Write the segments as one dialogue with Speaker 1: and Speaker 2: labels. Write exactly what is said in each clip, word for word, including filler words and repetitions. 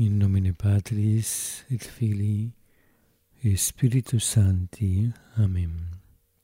Speaker 1: In nomine Patris et Filii et Spiritus Sancti. Amen.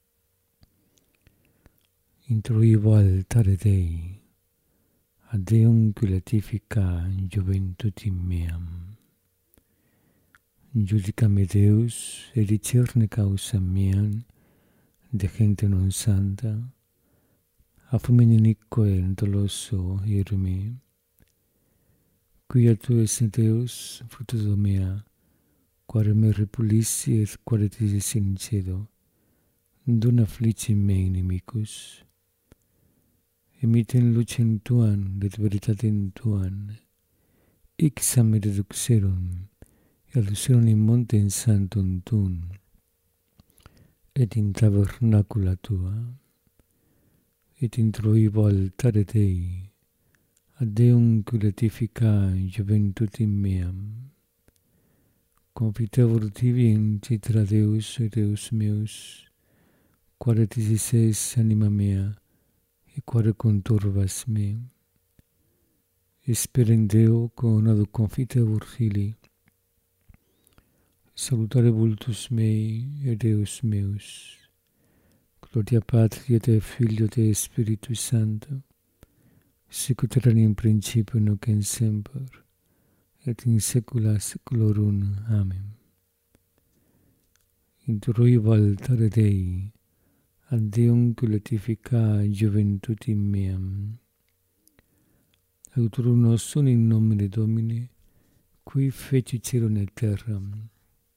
Speaker 1: Introivo altare Dei, ad Deum gratifica juventutem meam. Judica-me Deus, et discerne causa meam, de gente non santa, a fumine inique et doloso irume. Quia tu es Deus, fructus mea, quare me repulissi et quare tisis sincedo, dona afflici me inimicus. Emiten lucem tuam, et veritatem tuam, ixam et deduxerum, et lucerum in montem santum tuum, et in tabernacula tua, et introivo altare Dei, ad Deum gratifica juventutem meam. Confitevor tibi in citra Deus et Deus meus, quare tisis es anima mea, et quare conturbas me. Esperem Deo conado confitevor fili, salutare vultus mei et Deus meus. Gloria Patri et Filio et Spiritus Sancto, sic ut erat in principio nunc et semper, et in saecula saeculorum. Amen. Introivo altare Dei, ad Deum gratifica juventutem meam. Auturum nostrum in nomine Domini, qui feci caelum et terram.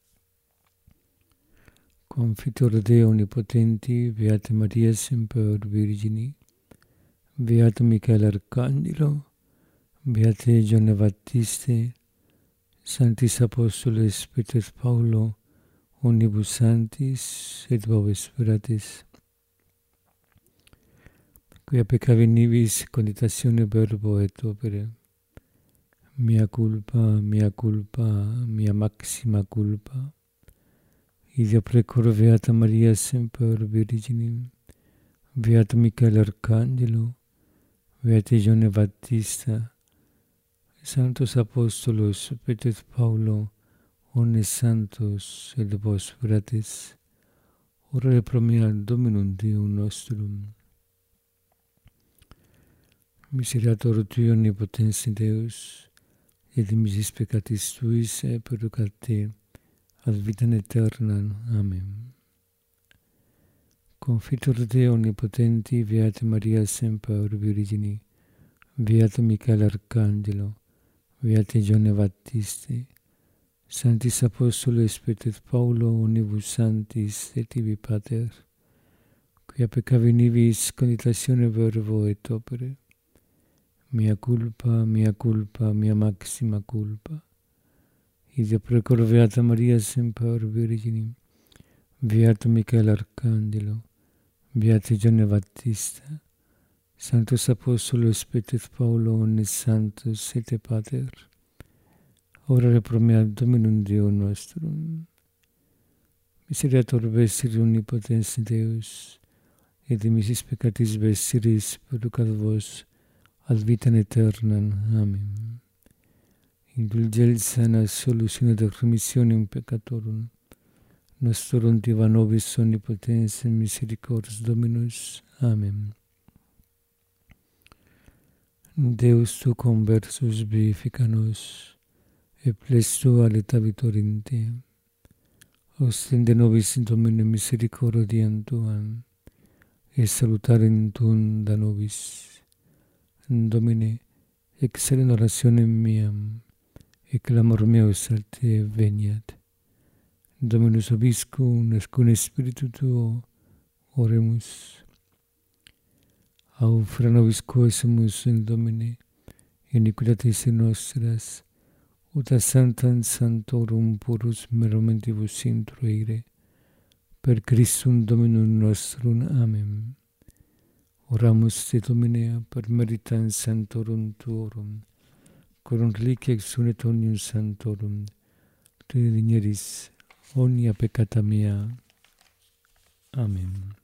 Speaker 1: Confitor Deo omnipotenti, Beata Maria semper Virgini, Beato Michael Arcangelo, Beate Giovanne Battiste, Sanctis Apostoles Peter Paulo, omnibus sanctis et vobis fratres, quia peccavi nibis conditatione verbo et opere, mea culpa, mea culpa, mea maxima culpa, idea precor Beata Maria semper Virginim, Beato Michael Arcangelo, Beate Giovanne Battista, Sanctos Apostolos Peter Paulo, omnes santos et vos fratres, ora pro mea Dominum Deum nostrum. Miserator tui omnipotens Deus, et dimisis peccatis tuis perducat te, ad vitam aeternam. Amen. Confitor Deo omnipotenti, Beate Maria semper Virgini, Beato Michael Arcangelo, Beate Giovanne Battiste, Sanctis Apostoles Peter Paulo, omnibus sanctis et tibi Pater, quia peccavi nibis conditatione verbo et opere, mea culpa, mea culpa, mea maxima culpa, idea precor Beata Maria semper Virginim, Beato Michael Arcangelo, Beate Giovanne Battista, Sanctus Apostolos Peter Paulo, omnes santos et Pater, ora pro mea Dominum Deum nostrum. Miseriator vestris omnipotens Deus, et dimisis peccatis vestris perducat vos ad vitam aeternam. Amen. Indulgentia solutione et remissionem peccatorum, nostrorum diva nobis omnipotens misericors Dominus. Amen. Deus tu conversus vivifica nos, et plestu alitabitur te. Ostende nobis Domine misericordiam tuam, et salutarem tuum da nobis. Domine, excellem orationem meam, et clamor meus a te veniat. Dominus obiscum, et cum Spiritu tuo, oremus. Aufra nobis quesumus in Domine, iniquitatis nostras, ut a sanctam sanctorum purus merumentibus introire, per Christum Dominum nostrum. Amen. Oramus te Domine per meritam sanctorum tuorum, corum reliquia ex unet omnium sanctorum, te digneris omnia peccata mea. Amen.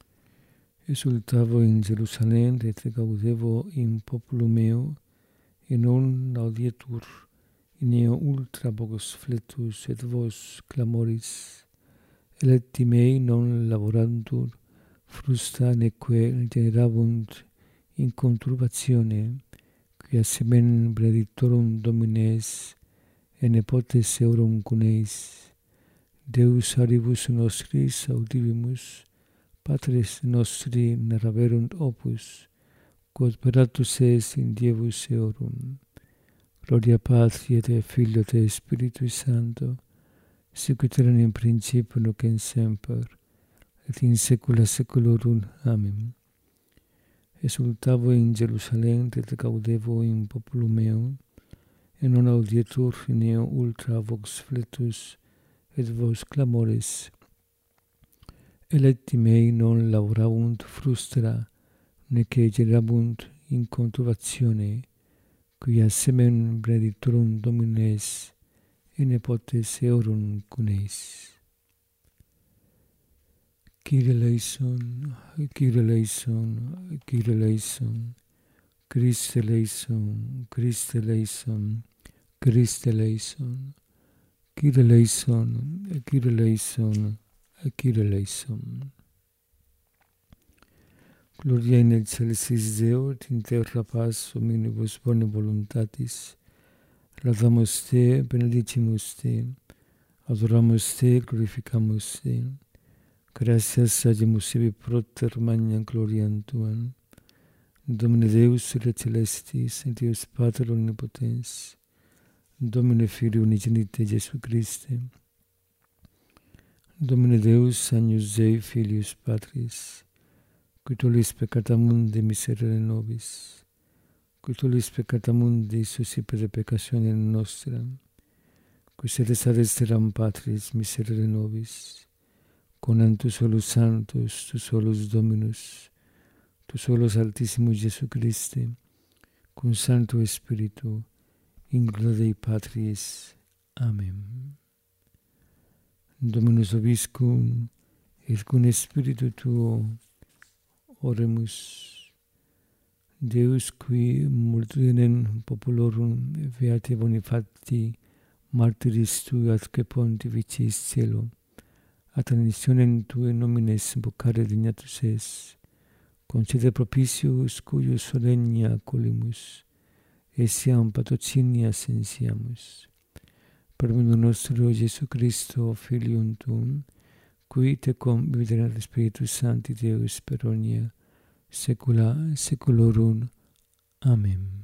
Speaker 1: Exultavo in Jerusalem, et gaudevo in populum meo, e non audietur in eo ultra vox fletus et vos clamoris. Electi mei non laborantur frusta neque generabunt in conturbatione, quia semen benedictorum Domines e nepotes eorum cuneis. Deus aribus nostris audivimus, Patres nostri narraverunt opus, quod operatus es in Dievus eorum. Gloria Patri et Filio et Spiritui Sancto, sic ut erat in principio nunc et semper, et in saecula saeculorum. Amen. Exultavo in Jerusalem et gaudevo in populum meum, et non audietur in eo ultra vox fletus et vos clamores. Electi mei non laborabunt frustra, neque generabunt in conturbatione, quia semen benedictorum Domines et nepotes eorum cuneis. Kyrie eleison, Kyrie eleison, Kyrie eleison, Christe eleison, Christe eleison, Christe eleison, Kyrie eleison, Kyrie eleison, Kyrie eleison. Gloria in excelsis Deo, et in terra paz omnibus bone voluntatis. Laudamus Te, benedicimus Te, adoramus Te, glorificamus Te. Gratias agimus ibi proter magna gloriam Tuam. Domine Deus et celestis, et Deus Pater omnipotens, Domine Filio unigenite Jesu Christe, Domine Deus agnus Dei Filius Patris, qui tollis peccata mundi miserere nobis, qui tollis peccata mundi suscipere peccatione nostra, qui sede adesteram Patris miserere nobis, conam tu solus Sanctus, tu solus Dominus, tu solus Altissimus Jesu Christe, cum Sancto Spiritu, in gloria Dei Patris. Amen. Dominus vobiscum, et cum Spiritu tuo, oremus. Deus qui multitudinem populorum beati bonifati martyris tui atque pontificis cielo, ad admissionem Tue nomines invocare dignatus es, concede propitius cuius solennia colimus, essiam patrocinia sensiamus. Per mendo nostro Jesu Christo, Filium Tuum, qui tecum vivere Spiritus Sancti Deus per omnia saecula saeculorum. Amen.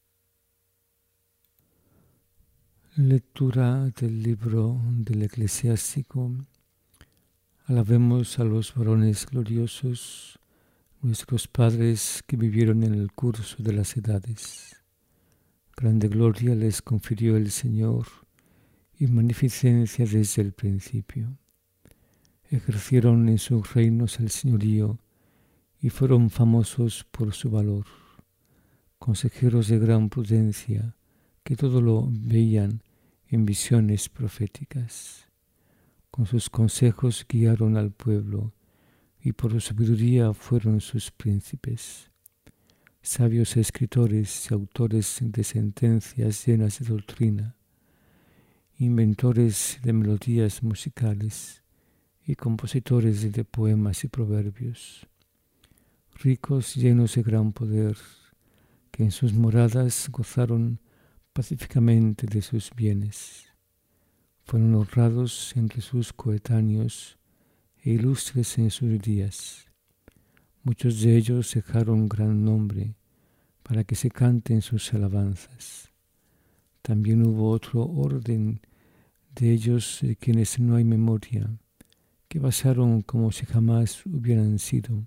Speaker 1: Lectura del libro del Eclesiástico. Alabemos a los varones gloriosos, nuestros padres que vivieron en el curso de las edades. Grande gloria les confirió el Señor y magnificencia desde el principio. Ejercieron en sus reinos el señorío y fueron famosos por su valor. Consejeros de gran prudencia, que todo lo veían en visiones proféticas. Con sus consejos guiaron al pueblo, y por su sabiduría fueron sus príncipes. Sabios escritores y autores de sentencias llenas de doctrina, inventores de melodías musicales y compositores de poemas y proverbios. Ricos llenos de gran poder, que en sus moradas gozaron pacíficamente de sus bienes. Fueron honrados entre sus coetáneos e ilustres en sus días. Muchos de ellos dejaron gran nombre para que se canten sus alabanzas. También hubo otro orden de ellos de quienes no hay memoria, que pasaron como si jamás hubieran sido,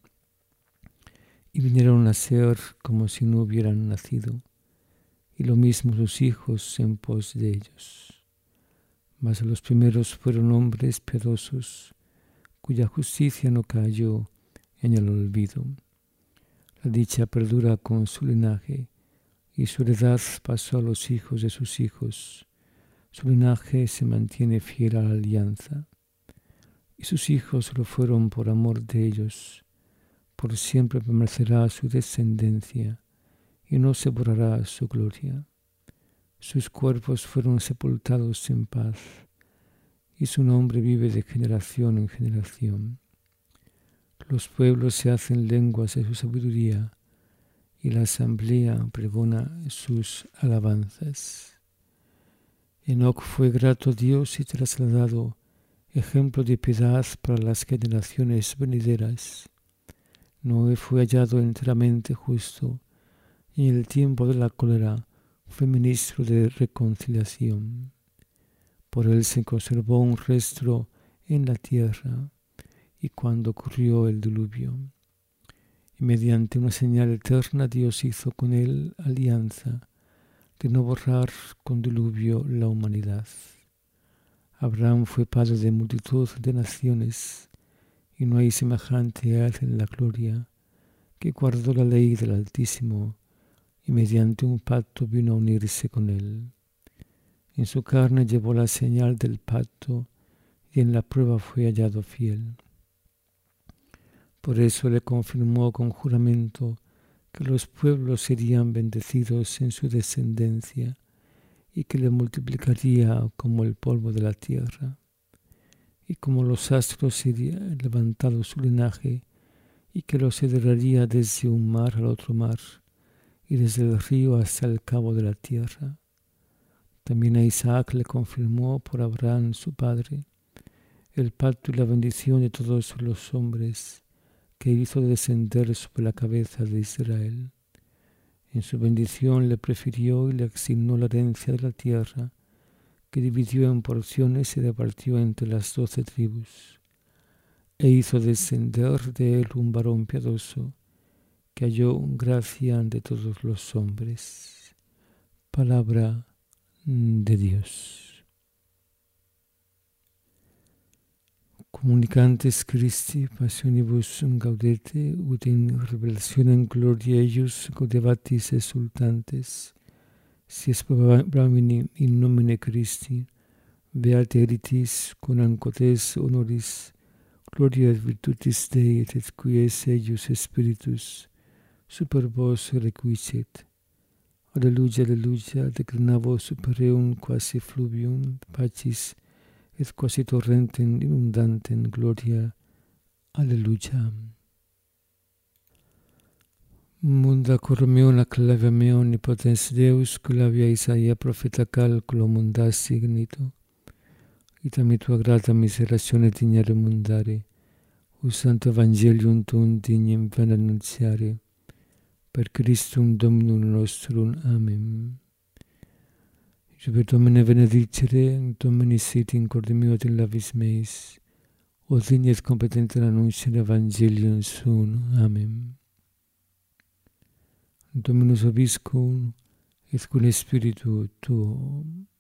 Speaker 1: y vinieron a ser como si no hubieran nacido, y lo mismo sus hijos en pos de ellos. Mas los primeros fueron hombres piadosos, cuya justicia no cayó en el olvido. La dicha perdura con su linaje, y su heredad pasó a los hijos de sus hijos. Su linaje se mantiene fiel a la alianza, y sus hijos lo fueron por amor de ellos. Por siempre permanecerá su descendencia, y no se borrará su gloria. sus cuerpos fueron sepultados en paz, y su nombre vive de generación en generación. Los pueblos se hacen lenguas de su sabiduría, y la asamblea pregona sus alabanzas. Enoc fue grato a Dios y trasladado, ejemplo de piedad para las generaciones venideras. Noé fue hallado enteramente justo, y en el tiempo de la cólera fue ministro de reconciliación. Por él se conservó un resto en la tierra, y cuando ocurrió el diluvio, y mediante una señal eterna Dios hizo con él alianza de no borrar con diluvio la humanidad. Abraham fue padre de multitud de naciones, y no hay semejante a él en la gloria, que guardó la ley del Altísimo, y mediante un pacto vino a unirse con él. En su carne llevó la señal del pacto, y en la prueba fue hallado fiel. Por eso le confirmó con juramento que los pueblos serían bendecidos en su descendencia, y que le multiplicaría como el polvo de la tierra. Y como los astros sería levantado su linaje, y que los heredaría desde un mar al otro mar, y desde el río hasta el cabo de la tierra. También a Isaac le confirmó por Abraham su padre el pacto y la bendición de todos los hombres, que hizo descender sobre la cabeza de Israel. En su bendición le prefirió y le asignó la herencia de la tierra, que dividió en porciones y repartió entre las doce tribus. E hizo descender de él un varón piadoso, que halló gracia ante todos los hombres. Palabra de Dios. Comunicantes Christi passionibus gaudete, ut in revelationem gloria eius gaudebatis exultantes, si exploramini in nomine Christi, beate eritis, conancotes honoris, gloria et virtutis Dei, et quies eius Spiritus, super vos requiescit. Alleluia, alleluia, declinavo super eum quasi fluvium, pacis, et quasi torrentem inundantem gloria. Alleluia. Munda cor meo acclave meo omnipotens Deus, clavia Isaia profeta calculo mundas signito, ita tua grata miseratione dignare mundare, us santo evangelium tuum dignem vena annunziare, per Christum Dominum nostrum. Amen. Super Domine benedicere, Domini sit in corde meo et in labis meis, o digni et competente annunciare evangelium suum. Amen. Dominus vobiscum, et cum spiritu tuo.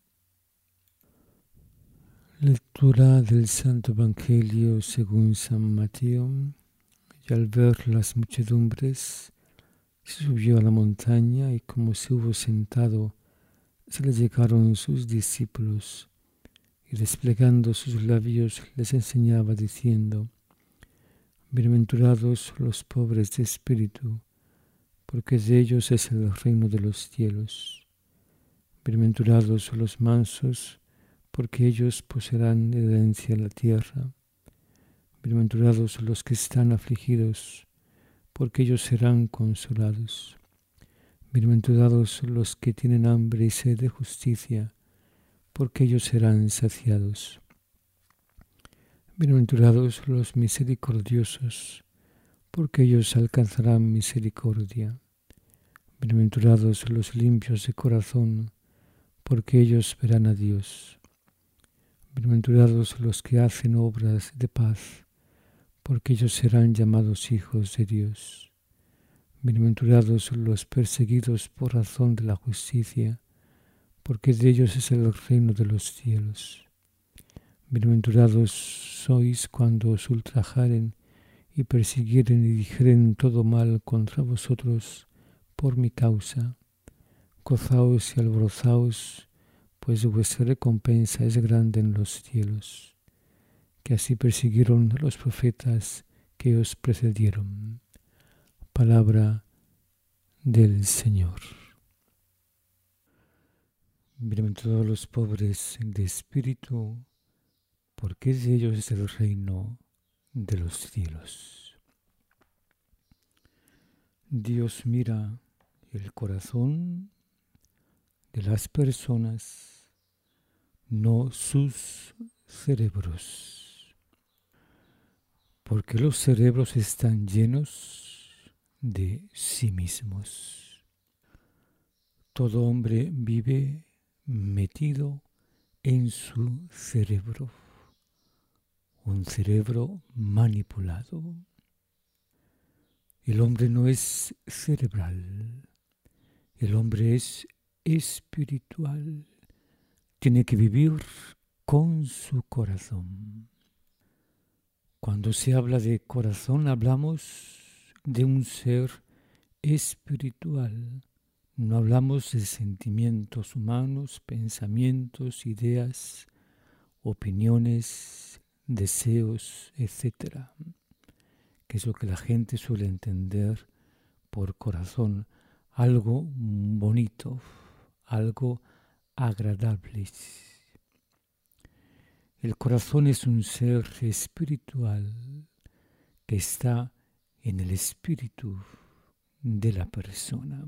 Speaker 1: Lectura del Santo Evangelio según San Mateo. Y al ver las muchedumbres, se subió a la montaña, y como se hubo sentado, se le llegaron sus discípulos, y desplegando sus labios les enseñaba diciendo: Bienaventurados los pobres de espíritu, porque de ellos es el reino de los cielos. Bienaventurados los mansos, porque ellos poseerán herencia en la tierra. Bienaventurados los que están afligidos, porque ellos serán consolados. Bienaventurados los que tienen hambre y sed de justicia, porque ellos serán saciados. Bienaventurados los misericordiosos, porque ellos alcanzarán misericordia. Bienaventurados los limpios de corazón, porque ellos verán a Dios. Bienaventurados los que hacen obras de paz, porque ellos serán llamados hijos de Dios. Bienaventurados los perseguidos por razón de la justicia, porque de ellos es el reino de los cielos. Bienaventurados sois cuando os ultrajaren y persiguieren y dijeren todo mal contra vosotros por mi causa. Gozaos y alborozaos, pues vuestra recompensa es grande en los cielos, que así persiguieron a los profetas que os precedieron. Palabra del Señor. Bienaventurados los pobres de espíritu, porque de ellos es el reino de los cielos. Dios mira el corazón de las personas, no sus cerebros, porque los cerebros están llenos de sí mismos. Todo hombre vive metido en su cerebro, un cerebro manipulado. El hombre no es cerebral, el hombre es espiritual, tiene que vivir con su corazón. Cuando se habla de corazón hablamos de un ser espiritual. No hablamos de sentimientos humanos, pensamientos, ideas, opiniones, deseos, etcétera, que es lo que la gente suele entender por corazón, algo bonito, algo agradable. El corazón es un ser espiritual que está en el espíritu de la persona.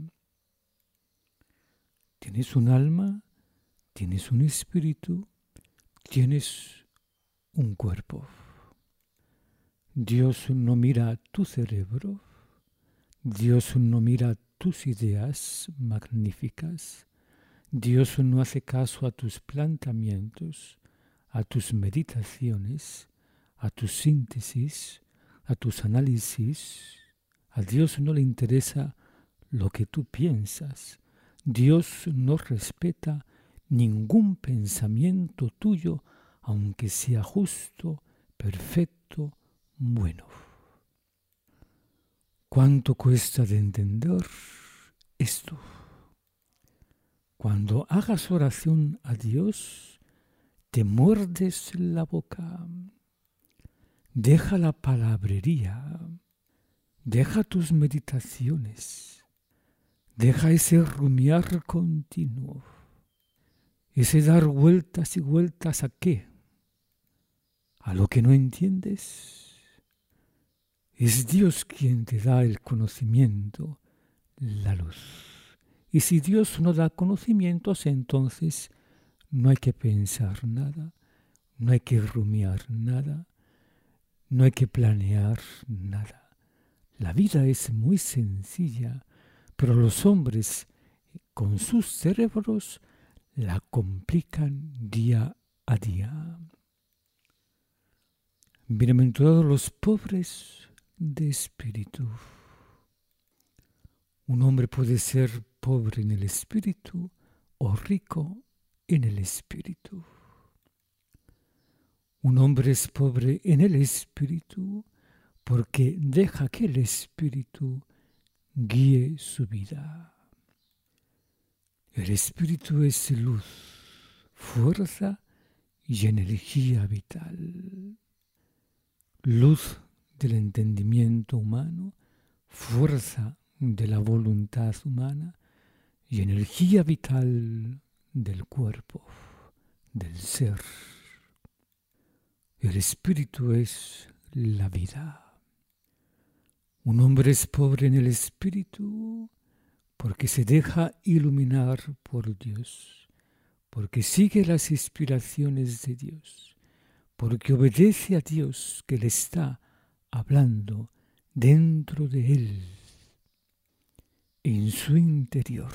Speaker 1: Tienes un alma, tienes un espíritu, tienes un cuerpo. Dios no mira tu cerebro, Dios no mira tus ideas magníficas, Dios no hace caso a tus planteamientos, a tus meditaciones, a tus síntesis, a tus análisis. A Dios no le interesa lo que tú piensas. Dios no respeta ningún pensamiento tuyo, aunque sea justo, perfecto, bueno. ¿Cuánto cuesta de entender esto? Cuando hagas oración a Dios, te muerdes la boca. Deja la palabrería. Deja tus meditaciones. Deja ese rumiar continuo, ese dar vueltas y vueltas ¿a qué? ¿A lo que no entiendes? Es Dios quien te da el conocimiento, la luz. Y si Dios no da conocimientos, entonces no hay que pensar nada, no hay que rumiar nada, no hay que planear nada. La vida es muy sencilla, pero los hombres con sus cerebros la complican día a día. Bienaventurados los pobres de espíritu. Un hombre puede ser pobre en el espíritu o rico en el espíritu. Un hombre es pobre en el espíritu porque deja que el espíritu guíe su vida. El espíritu es luz, fuerza y energía vital. Luz del entendimiento humano, fuerza de la voluntad humana y energía vital del cuerpo, del ser. El espíritu es la vida. Un hombre es pobre en el espíritu porque se deja iluminar por Dios, porque sigue las inspiraciones de Dios, porque obedece a Dios que le está hablando dentro de él, en su interior.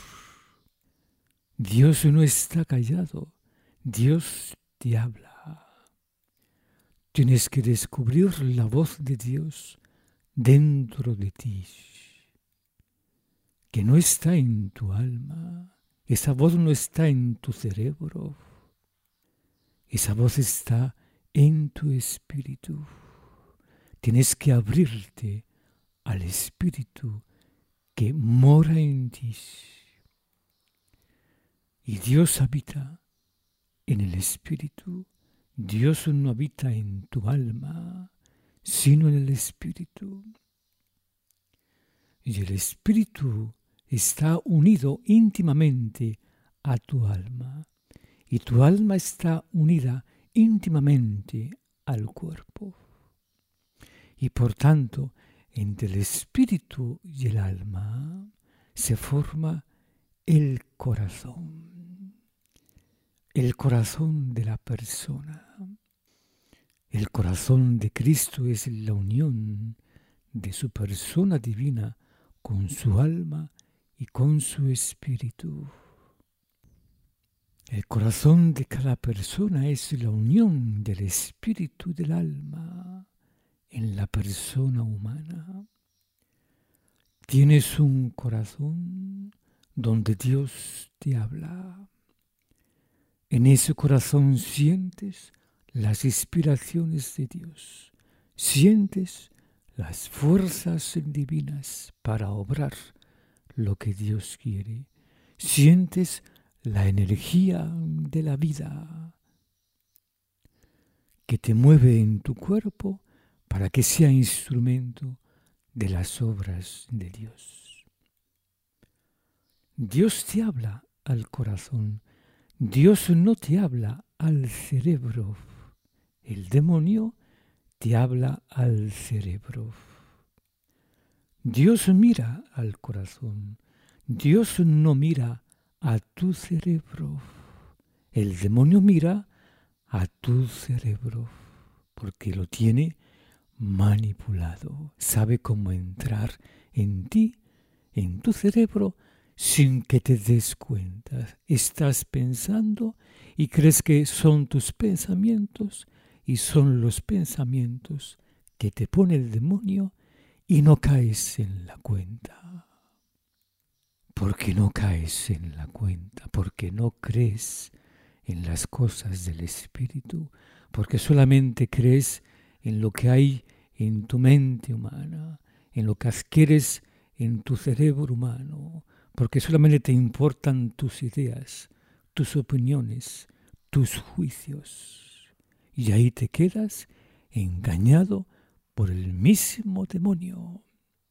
Speaker 1: Dios no está callado, Dios te habla. Tienes que descubrir la voz de Dios dentro de ti, que no está en tu alma. Esa voz no está en tu cerebro. Esa voz está en tu espíritu. Tienes que abrirte al espíritu que mora en ti. Y Dios habita en el espíritu. Dios no habita en tu alma, sino en el espíritu. Y el espíritu está unido íntimamente a tu alma y tu alma está unida íntimamente al cuerpo. Y por tanto, entre el espíritu y el alma se forma el corazón, el corazón de la persona. El corazón de Cristo es la unión de su persona divina con su alma y con su espíritu. El corazón de cada persona es la unión del espíritu y del alma en la persona humana. Tienes un corazón donde Dios te habla. En ese corazón sientes las inspiraciones de Dios. Sientes las fuerzas divinas para obrar lo que Dios quiere. Sientes la energía de la vida que te mueve en tu cuerpo para que sea instrumento de las obras de Dios. Dios te habla al corazón. Dios no te habla al cerebro. El demonio te habla al cerebro. Dios mira al corazón. Dios no mira a tu cerebro. El demonio mira a tu cerebro porque lo tiene manipulado. Sabe cómo entrar en ti, en tu cerebro, sin que te des cuenta. Estás pensando y crees que son tus pensamientos y son los pensamientos que te pone el demonio y no caes en la cuenta. Porque no caes en la cuenta, porque no crees en las cosas del Espíritu, porque solamente crees en lo que hay en tu mente humana, en lo que adquieres en tu cerebro humano, porque solamente te importan tus ideas, tus opiniones, tus juicios. Y ahí te quedas engañado por el mismo demonio.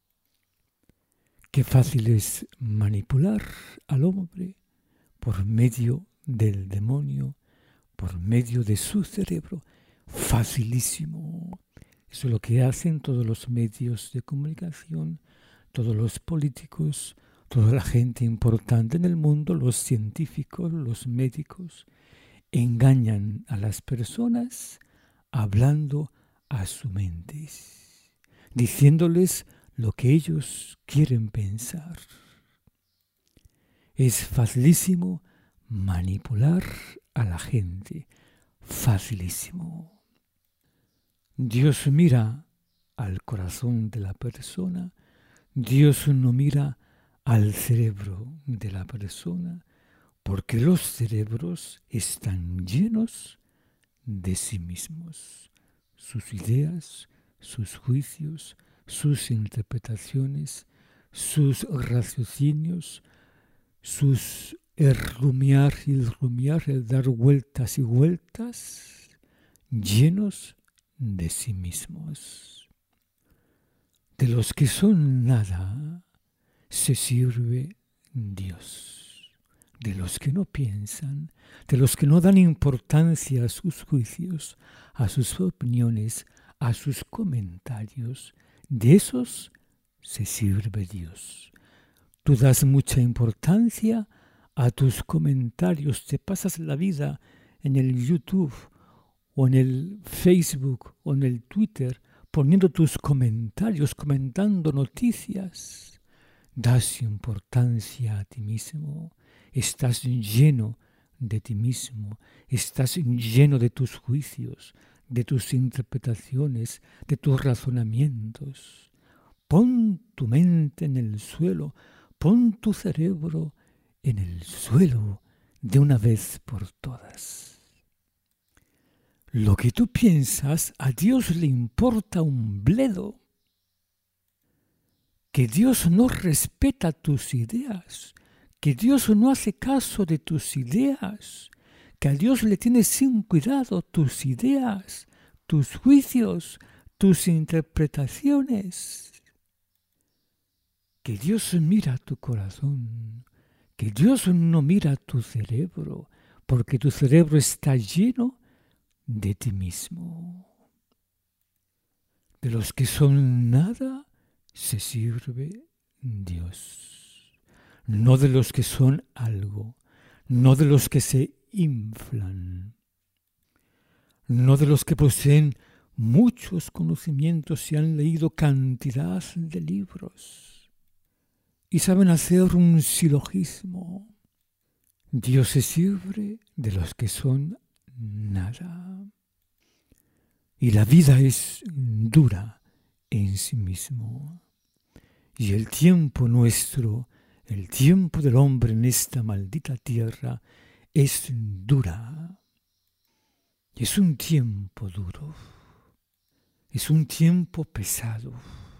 Speaker 1: Qué fácil es manipular al hombre por medio del demonio, por medio de su cerebro. Facilísimo. Eso es lo que hacen todos los medios de comunicación, todos los políticos, toda la gente importante en el mundo, los científicos, los médicos, engañan a las personas hablando a su mente, diciéndoles lo que ellos quieren pensar. Es facilísimo manipular a la gente, facilísimo. Dios mira al corazón de la persona, Dios no mira al cerebro de la persona, porque los cerebros están llenos de sí mismos, sus ideas, sus juicios, sus interpretaciones, sus raciocinios, sus el rumiar y el rumiar, el dar vueltas y vueltas, llenos de sí mismos. De los que son nada se sirve Dios. De los que no piensan, de los que no dan importancia a sus juicios, a sus opiniones, a sus comentarios, de esos se sirve Dios. Tú das mucha importancia a tus comentarios, te pasas la vida en el YouTube o en el Facebook o en el Twitter poniendo tus comentarios, comentando noticias. Das importancia a ti mismo, estás lleno de ti mismo, estás lleno de tus juicios, de tus interpretaciones, de tus razonamientos. Pon tu mente en el suelo, pon tu cerebro en el suelo de una vez por todas. Lo que tú piensas, a Dios le importa un bledo. Que Dios no respeta tus ideas, que Dios no hace caso de tus ideas, que a Dios le tienes sin cuidado tus ideas, tus juicios, tus interpretaciones. Que Dios mira tu corazón, que Dios no mira tu cerebro, porque tu cerebro está lleno de ti mismo. De los que son nada se sirve Dios, no de los que son algo, no de los que se inflan, no de los que poseen muchos conocimientos y han leído cantidad de libros y saben hacer un silogismo. Dios se sirve de los que son nada. Y la vida es dura en sí mismo. Y el tiempo nuestro, el tiempo del hombre en esta maldita tierra, es dura. Es un tiempo duro. Es un tiempo pesado.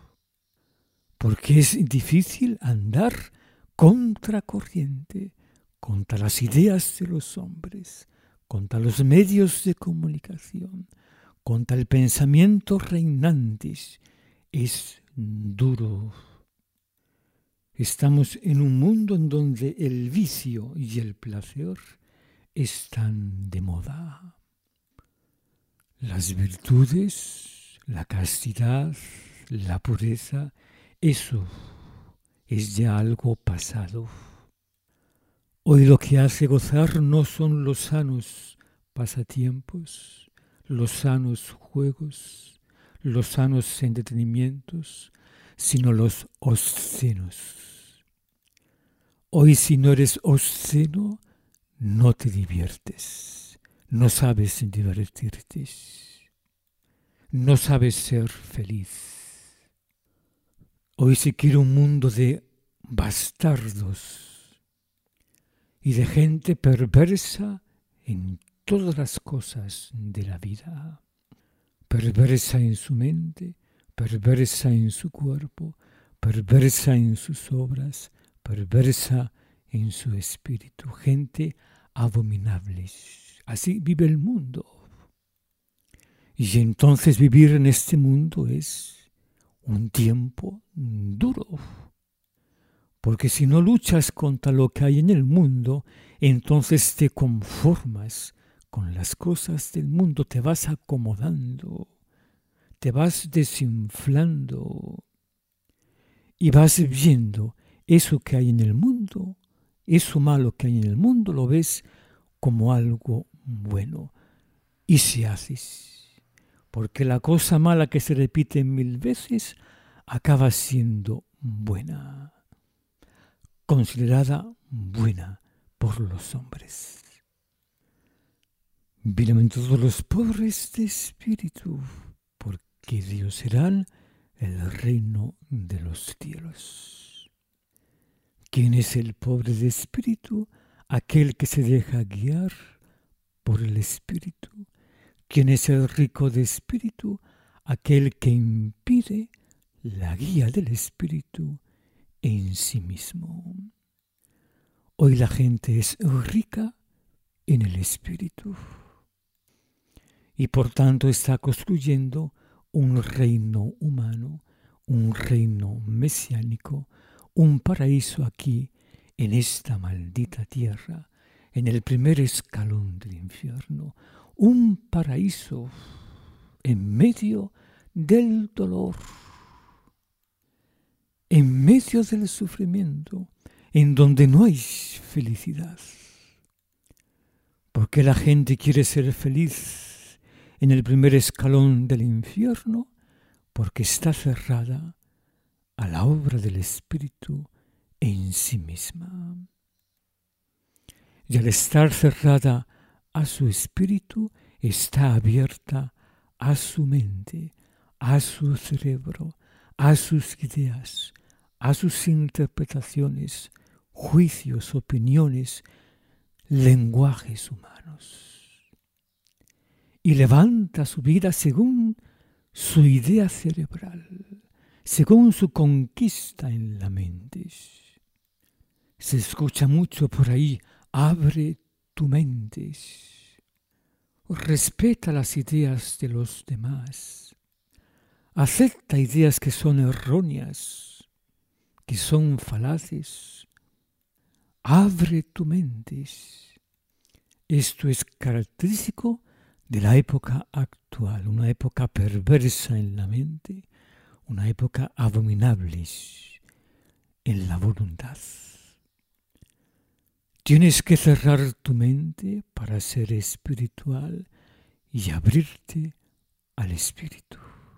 Speaker 1: Porque es difícil andar contra corriente, contra las ideas de los hombres, contra los medios de comunicación, contra el pensamiento reinante. Es duro. Estamos en un mundo en donde el vicio y el placer están de moda. Las virtudes, la castidad, la pureza, eso es ya algo pasado. Hoy lo que hace gozar no son los sanos pasatiempos, los sanos juegos, los sanos entretenimientos, sino los obscenos. Hoy si no eres obsceno, no te diviertes, no sabes divertirte, no sabes ser feliz. Hoy se quiere un mundo de bastardos y de gente perversa en todas las cosas de la vida. Perversa en su mente, perversa en su cuerpo, perversa en sus obras, perversa en su espíritu. Gente abominable. Así vive el mundo. Y entonces vivir en este mundo es un tiempo duro. Porque si no luchas contra lo que hay en el mundo, entonces te conformas con las cosas del mundo, te vas acomodando, te vas desinflando y vas viendo eso que hay en el mundo, eso malo que hay en el mundo, lo ves como algo bueno y se haces. Porque la cosa mala que se repite mil veces acaba siendo buena, considerada buena por los hombres. Bienaventurados los pobres de espíritu, porque ellos serán el reino de los cielos. ¿Quién es el pobre de espíritu? Aquel que se deja guiar por el espíritu. ¿Quién es el rico de espíritu? Aquel que impide la guía del espíritu en sí mismo. Hoy la gente es rica en el espíritu y por tanto está construyendo un reino humano, un reino mesiánico, un paraíso aquí en esta maldita tierra, en el primer escalón del infierno, un paraíso en medio del dolor, en medio del sufrimiento, en donde no hay felicidad. Porque la gente quiere ser feliz en el primer escalón del infierno, porque está cerrada a la obra del Espíritu en sí misma. Y al estar cerrada a su espíritu, está abierta a su mente, a su cerebro, a sus ideas, a sus interpretaciones, juicios, opiniones, lenguajes humanos. Y levanta su vida según su idea cerebral, según su conquista en la mente. Se escucha mucho por ahí, abre tu mente, respeta las ideas de los demás, acepta ideas que son erróneas, que son falaces, Abre tu mente. Esto es característico de la época actual, una época perversa en la mente, una época abominable en la voluntad. Tienes que cerrar tu mente para ser espiritual y abrirte al Espíritu.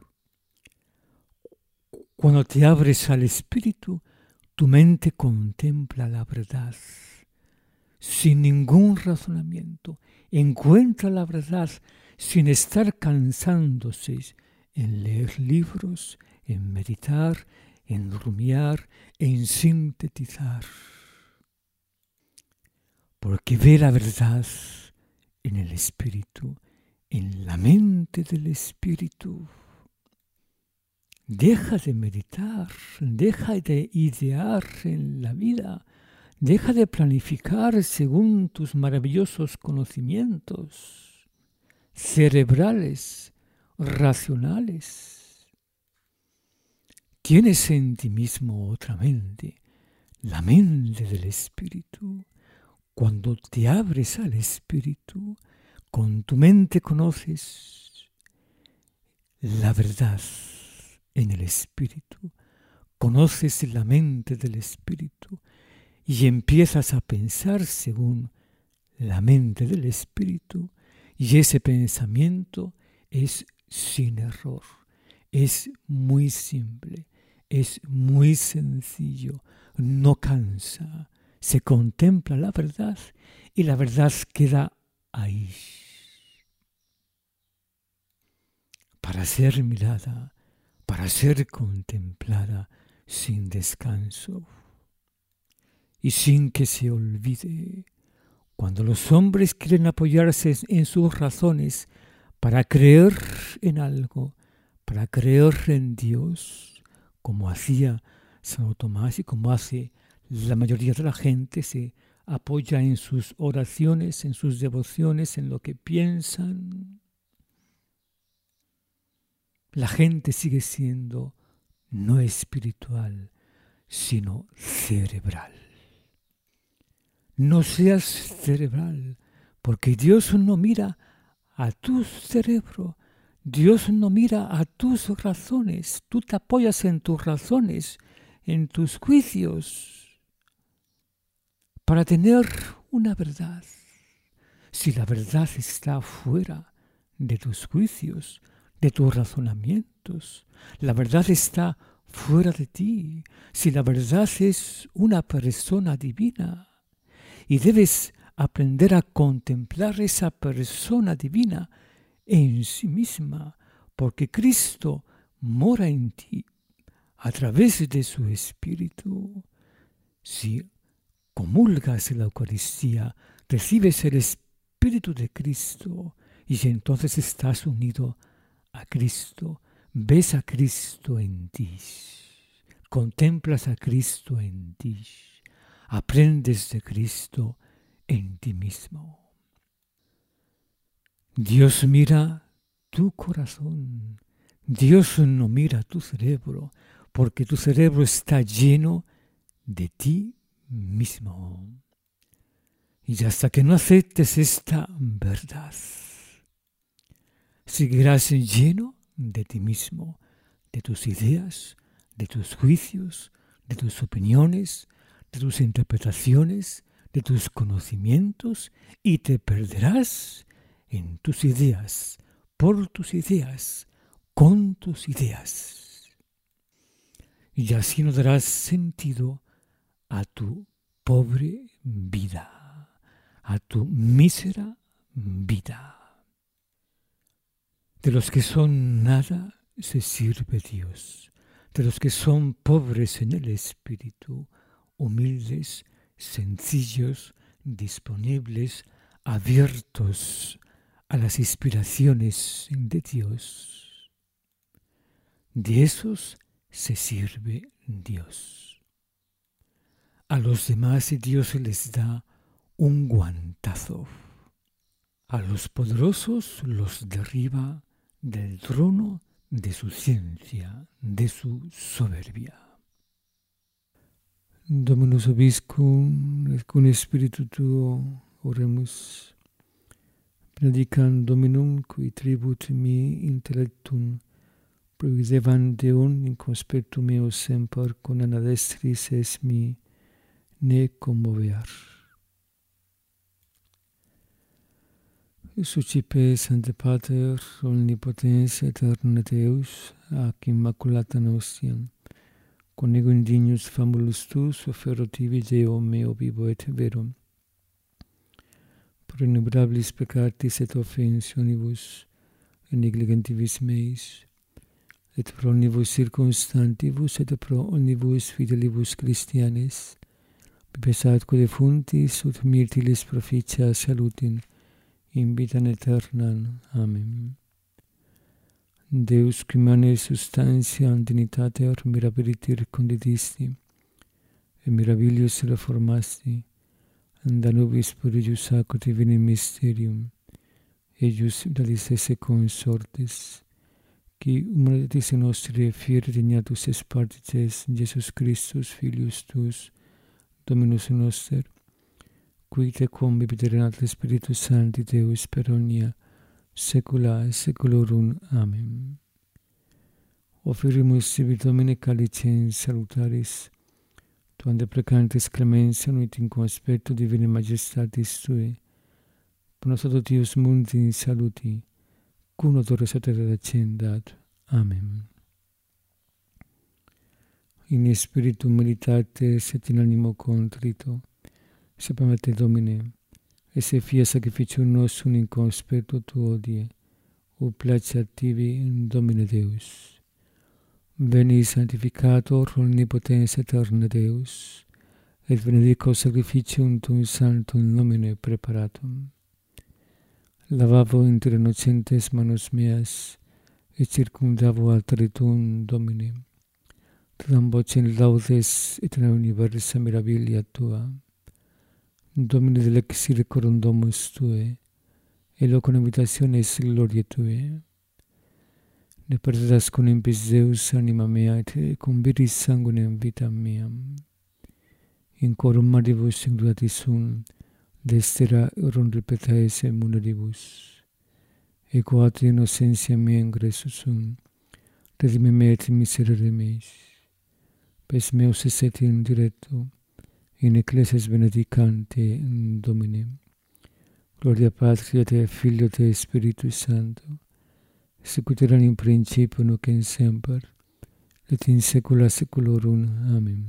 Speaker 1: Cuando te abres al Espíritu, tu mente contempla la verdad sin ningún razonamiento. Encuentra la verdad sin estar cansándose en leer libros, en meditar, en rumiar, en sintetizar. Porque ve la verdad en el Espíritu, en la mente del Espíritu. Deja de meditar, deja de idear en la vida, deja de planificar según tus maravillosos conocimientos cerebrales, racionales. Tienes en ti mismo otra mente, la mente del Espíritu. Cuando te abres al Espíritu, con tu mente conoces la verdad en el Espíritu, conoces la mente del Espíritu y empiezas a pensar según la mente del Espíritu, y ese pensamiento es sin error, es muy simple, es muy sencillo, no cansa. Se contempla la verdad y la verdad queda ahí para ser mirada, para ser contemplada sin descanso y sin que se olvide. Cuando los hombres quieren apoyarse en sus razones para creer en algo, para creer en Dios, como hacía Santo Tomás y como hace la mayoría de la gente, se apoya en sus oraciones, en sus devociones, en lo que piensan. La gente sigue siendo no espiritual, sino cerebral. No seas cerebral, porque Dios no mira a tu cerebro, Dios no mira a tus razones. Tú te apoyas en tus razones, en tus juicios, para tener una verdad. Si la verdad está fuera de tus juicios, de tus razonamientos, la verdad está fuera de ti. Si la verdad es una persona divina y debes aprender a contemplar esa persona divina en sí misma, porque Cristo mora en ti a través de su Espíritu. Si comulgas en la Eucaristía, recibes el Espíritu de Cristo y entonces estás unido a Cristo, ves a Cristo en ti, contemplas a Cristo en ti, aprendes de Cristo en ti mismo. Dios mira tu corazón, Dios no mira tu cerebro, porque tu cerebro está lleno de ti mismo. Y hasta que no aceptes esta verdad, seguirás lleno de ti mismo, de tus ideas, de tus juicios, de tus opiniones, de tus interpretaciones, de tus conocimientos, y te perderás en tus ideas, por tus ideas, con tus ideas. Y así no darás sentido a tu pobre vida, a tu mísera vida. De los que son nada se sirve Dios, de los que son pobres en el espíritu, humildes, sencillos, disponibles, abiertos a las inspiraciones de Dios. De esos se sirve Dios. A los demás Dios les da un guantazo. A los poderosos los derriba del trono de su ciencia, de su soberbia. Dominus vobiscum, et cum spiritu tuo, oremus. Benedicam Dominum, qui tribut mi intellectum, provisevam Deum in conspectu meo semper con anadestris es mi ne commovear. Sucipe Sancte Pater, omnipotens aeterna Deus, ac immaculata nostiam, con ego indignus famulus tuus offero tibi Deo meo vivo et verum, pro innumerabilis peccatis et offensionibus, et negligentibus meis, et pro omnibus circumstantibus et pro omnibus fidelibus Christianis, bibesatque defuntis ut mirtilis proficia salutin, in vitam aeternam. Amen. Deus qui mane substantiam dignitater mirabiliter condidisti, et mirabilius reformasti, da nobis prodigius sacro divinum mysterium, eius dalis esse consortes, qui humanitatis nostri fiere dignatus es partices Jesus Christus, Filius tuus, Dominus noster, qui te convivit in Spiritus Sancti Deus per omnia saecula saeculorum. Amen. Offerimus sibi Domine calicem salutaris, tuam deprecantes clementia et in conspectu divinae majestatis Tue, pro totius mundi saluti, cum odores aetera accendat. Amen. In spiritu militates et in animo contrito, sapem te Domine, esse fia sacrificium nostrum in conspectu Tuo die, ut placeat tibi in Domine Deus. Veni sanctificator omnipotens aeterna Deus, et benedico sacrificium Tuum sanctum nomine preparatum. Lavavo inter innocentes manos meas, et circumdavo altare Tuum, Domine. Tram vocem laudes et in universa mirabilia Tua. Domine delexire corum domus Tuae, et locum habitationis gloriae Tuae. Ne perdas con impis Deus anima mea, et conviris sanguinem vitam meam. In corum maribus ingloratis sum, destera erum repetaes mundaribus. Equate innocentia mea ingressus sum, redime me et miserere meis. Pes meus esset in diretto, in ecclesias benedicante Domine. Gloria Patri et Filio et Spiritus Sancto, sicut erat in principio nunc et semper, et in saecula saeculorum. Amen.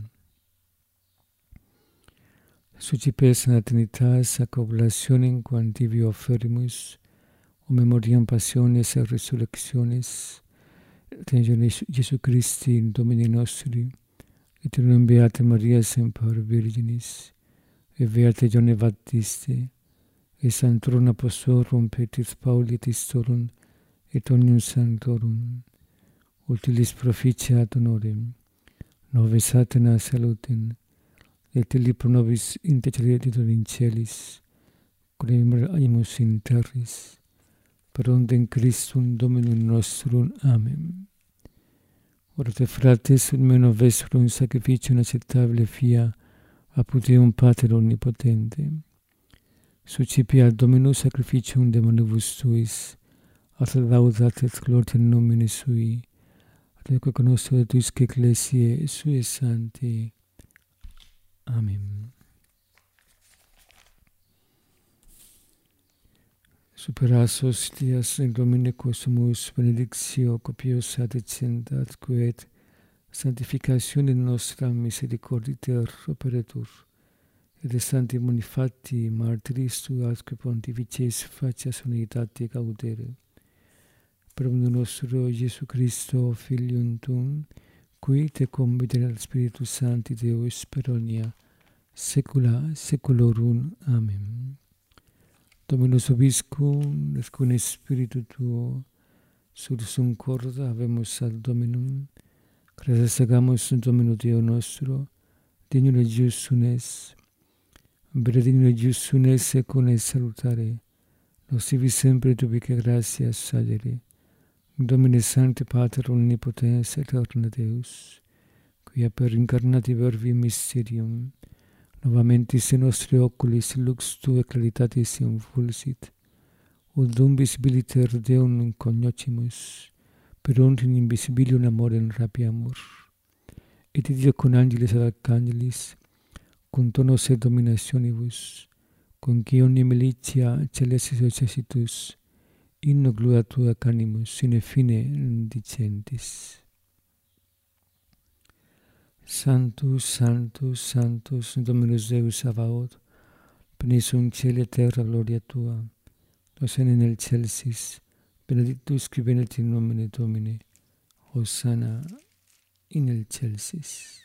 Speaker 1: Sucipes in Trinitas ac oblationem quam tibi offerimus, o memoriam passiones et resurrectionis, et in Jesu Christi Domini nostri, et in Beate Maria semper Virginis, et Beate Ioanne Baptiste, et Sanctorum Apostolorum Petrus Pauli et Istorum, et omnium sanctorum, utilis proficiat honorem, nove satana salutem, et illi pro nobis interceditur in celis, agimus in terris, per ondem Christum Dominum nostrum. Amen. Orate frates, ut meno vestrum sacrificium acceptabile fia, apud Deum Pater omnipotente. Sucipiat Dominus sacrificium de manibus Tuis, at laudat et gloria nomine Sui, at conosco de Tuisque ecclesiae Sui Sancti. Amen. Superas hostias in Domine consumus benedictio copiosa descendat, quet sanctificatione nostra misericorditer operatur, et de sancti bonifati martiris Tuasque pontifices facias unitate gaudere. Per nostro Jesu Christo, Filium Tuum, qui te convit in Spiritus Sancti Deus per omnia saecula saeculorum. Amen. Dominus vobiscum, et cum spiritu tuo, sursum corda habemus ad Dominum, gratias agamus Domino Deo nostro, dignum et justum es, vere dignum et justum es et cum salutare, nos sibi sempre tubique gratias salere. Domine Sancte Pater omnipotens aeterna Deus, quia per incarnati verbi mysterium, novamentis in nostri oculis lux Tue claritatis infulsit, ut dum visibiliter Deum cognoscimus, per ont in invisibilium amorem rapiamur. Et Dio con angelis et archangelis, cum tonos et dominationibus, cum qui omni militia celestis exercitus, inno gloria Tua canimus sine fine dicentis. Sanctus, Sanctus, Sanctus, Dominus Deus Sabaoth, plenius in caeli et terra gloria Tua, Hosanna in excelsis, benedictus qui venit in nomine Domini, Hosanna in excelsis.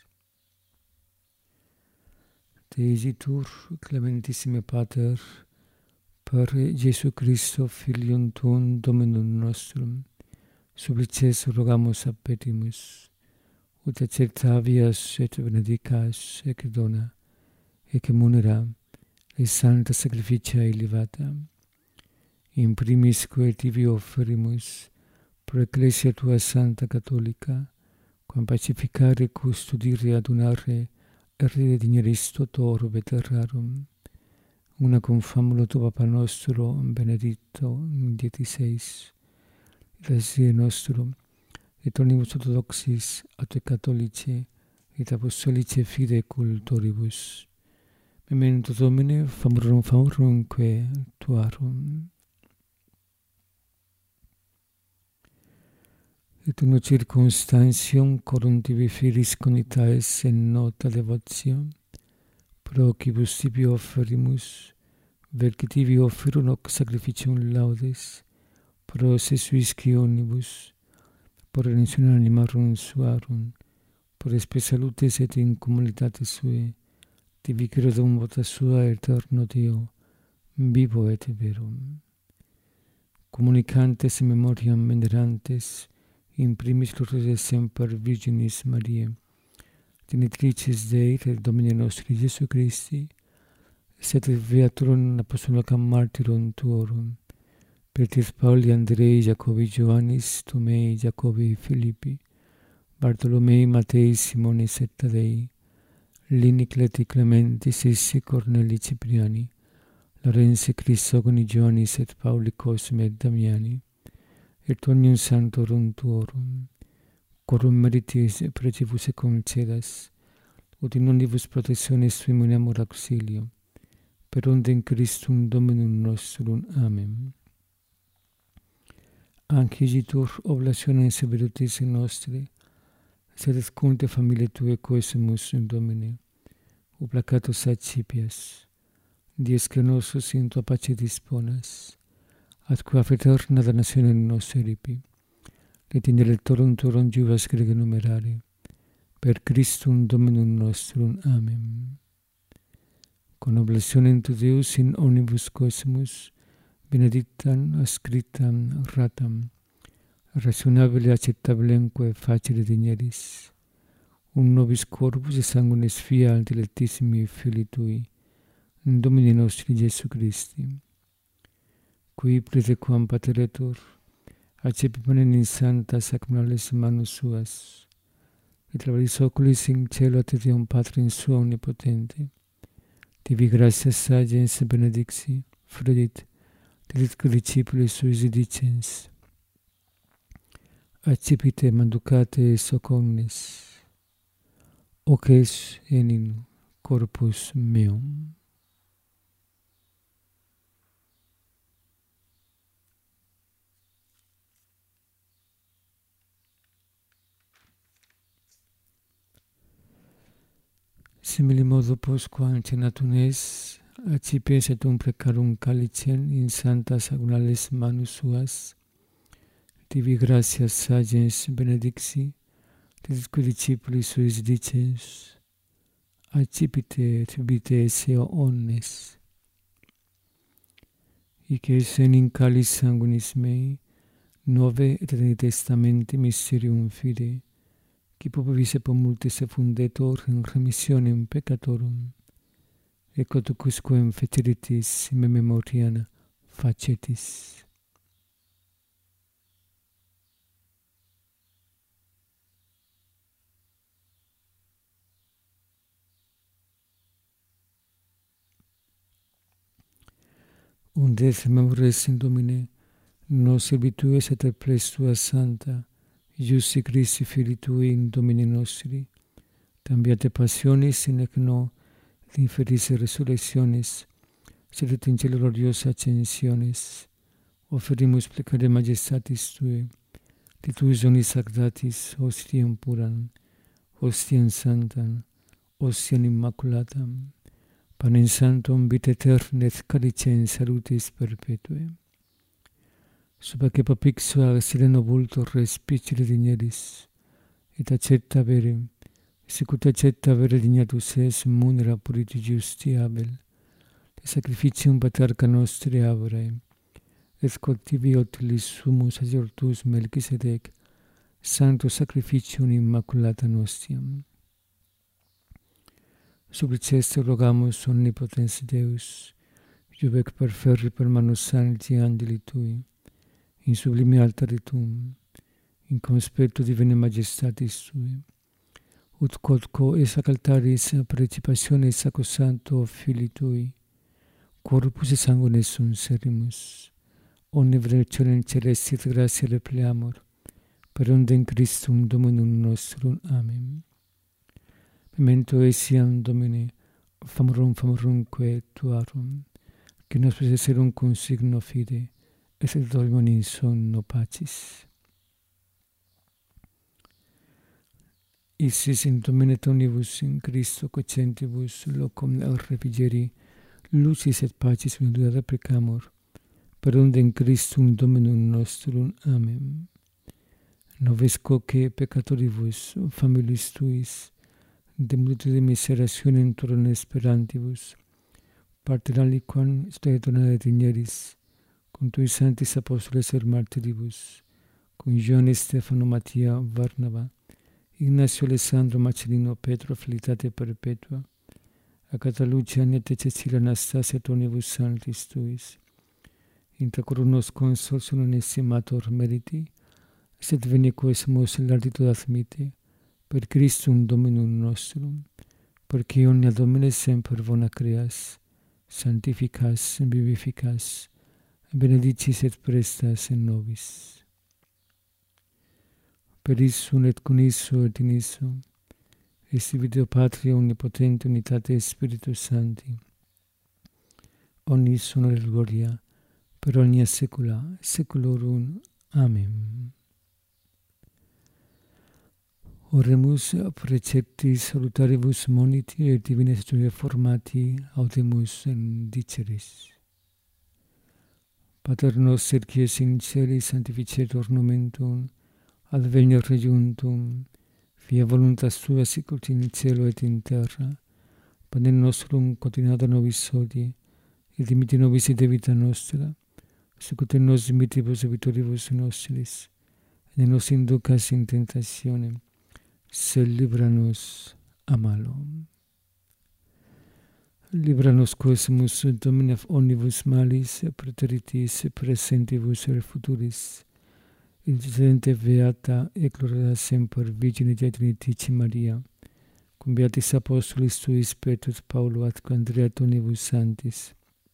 Speaker 1: Te isitur, clementissime Pater, per Iesu Christo, Filium Tuum, Dominum nostrum, supplices rogamus a petimus, ut acceptavias et benedicas ec dona, ec munera, et sancta sacrificia elevata. In primis quae tibi offerimus, pro Ecclesia Tua Santa Catholica, quam pacificare, custodire, adunare, errere digneris toto orbe terrarum, una cum famulo tu Papa nostro, benedicto, in dietiseis, Ecclesiae nostrum, et omnibus orthodoxis, et catholici, et apostolici fide cultoribus. Memento Domine, famurum famurumque Tuarum. Et uno circumstantium corum tibi filis conitaes in nota devotio, pro quibus tibi offerimus, velci tibi offerum hoc sacrificium laudes, pro se suisci omnibus, por redemptione animarum suarum, por spe salutes et in communitate sue, tibi credum vota sua eterno Dio, vivo et verum. Communicantes in memoriam venerantes, in primis gloriae semper Virginis Mariae, genitrices Dei et Domini nostri Iesu Christi, sed beaturum apostolum martyrum tuorum, Petris Pauli, Andrei, Jacobi, Ioannis, Tomei, Jacobi, Filippi, Bartolomei, Matei, Simonis et Tadei, Lini, Cleti, Clementi, Sissi, Corneli, Cipriani, Lorenzi, Crisogoni, Ioannis et Pauli, Cosme et Damiani, et omnium sanctorum tuorum, quorum meritis precibus et concedas, ut in omnibus protectionis tui muniamur auxilio, per onde in Christum Dominum nostrum. Amen. Anciditur oblationes virtutis nostri, sed cunte familiae Tue coesimus in Domine, uplacatus accipias, dies que nosus in Tua pace disponas, atqua fraterna donatione nos eripi, et in electorum Tuorum juvas grege numerare, per Christum Dominum nostrum. Amen. Con oblationem tu Deus in omnibus coesimus, benedictam, ascriptam, ratam, rationabile acceptablemque facere digneris, un nobis corpus et sanguinis fiat dilectissimi Filii Tui, in Domini nostri Iesu Christi, qui praetequam pateretur, accepi panem in sancta sacramentales manus suas, et labaris oculis in cielo et Deum Patrim sua omnipotente, tibi gratias sagens benedixi, fredit, dilit discipulis suis dicens, accipite manducate soc omnes, hoc es enim corpus meum. Simili modo postquam cenatum es, accipiens et umprecarum calicem in sanctas sacramentales manus suas, tibi gratias sagens benedixi, dilit discipulis suis dicens, accipite et bibite esse omnes. Hic es enim calis sanguinis mei, nove et eterni testamenti mysterium fide, qui populus et multis effundetur in remissionem peccatorum, et quodusquam feceritis in me memoriam facetis. unde memores in Domine, nos servitues et pres tua santa, Iussi Christi Filii Tui in Domini nostri, tambiate passionis in ec no, et inferis resurrectionis, sed in cielo gloriosa ascensionis, offerimus plecare majestatis Tui, de Tui sonis ac datis, hostiam puram, hostiam santam, hostiam immaculatam, panem sanctum vitae aeterna et calicem salutis perpetue. Subaque papixua sereno vulto respicere digneris, et accetta vere, sicut accetta vere dignatus es munera puriti justi abel, de sacrificium paterca nostri abrae, et cultivi utilis sumus sacerdotus Melchisedec, sancto sacrificium immaculata nostiam. Suppliceste rogamus omnipotens Deus, iubec perferri per manus sancti angeli Tui, in sublime altare Tuum, in conspectu divine majestatis Tui, ut quodco es ac altaris participationis sacrosancto Filii Tui, corpus et sanguine sunt serimus, omne benedictionem celesti et gratia repleamur, per undem Christum Dominum nostrum. Amen. Memento etiam Domine, famorum famorumque Tuarum, que nos possesserum cum signo fide, et dormim in sonno pacis. Isis in Domine tonibus in Christo cocentibus locum refrigeri, lucis et pacis ventura precamur, per undem Christum Dominum nostrum. Amen. Novesco que peccatoribus, familis Tuis, de multitude miserationem turum esperantibus, partera aliquam statuare digneris, cum Tui sanctis apostoles et martiribus, cum Ioannis Stefano Mattia Varnava, Ignacio Alessandro Marcellino Petro Felicitate Perpetua, Agata Lucia Annette Cecilia Anastasia et omnibus sanctis Tuis, intra coronos consuls un estimator meriti, sed veniquesmus lardito admite, per Christum Dominum nostrum, perque omnia Domine semper bona creas, sanctificas, vivificas, benedicis et prestas in nobis. Per issum et con isso et in isso, est Deo Patria omnipotente unitate Spiritus Sancti, omnis honor et gloria, per omnia saecula saeculorum. Amen. Oremus preceptis salutaribus moniti et divine studia formati audemus diceris. Pater noster qui es in caeli, sanctificetur nomen Tuum, adveniat regnum Tuum, fiat voluntas Tua sicut in cielo et in terra. Panem nostrum quotidianum nobis hodie, et dimitte nobis ite vita nostra, sicut et nos dimittibus debitoribus nostris, et ne nos inducas in tentationem, sed libera nos a malo. Libera nos quesumus, Domine, omnibus malis, praeteritis, presentibus et futuris, incidente beata et gloriosa semper Virgine Dei Trinitici Maria, cum beatis apostolis Tuis Petrus Paulo et Andrea et omnibus sanctis.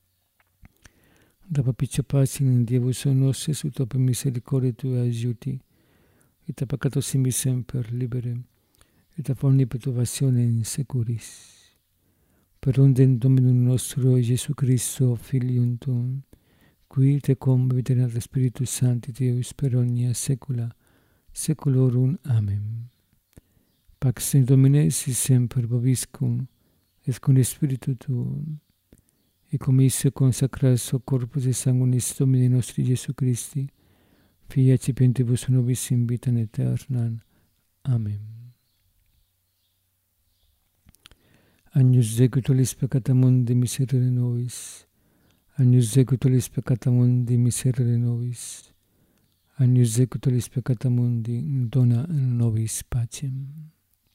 Speaker 1: Da papicia pacem in Dievus nostris, ut per misericordia Tua aiuti, et a peccatos simis semper libere, et a omni perturbationem securis. Per undem Dominum nostro Iesu Christo, Filium Tuum, qui te cum vitae Spiritus Sancti Deus per omnia saecula saeculorum. Amen. Pax Domine sit semper vobiscum, et cum Spiritu Tuum, et cum isse consacras corpus et sanguinis Domini nostri Iesu Christi, Fii accipientibus nobis in vitam aeternam. Amen. Agnus Dei, qui tollis peccata mundi, miserere nobis. Agnus Dei, qui tollis peccata mundi, miserere nobis. Agnus Dei, qui tollis peccata mundi, dona nobis pacem.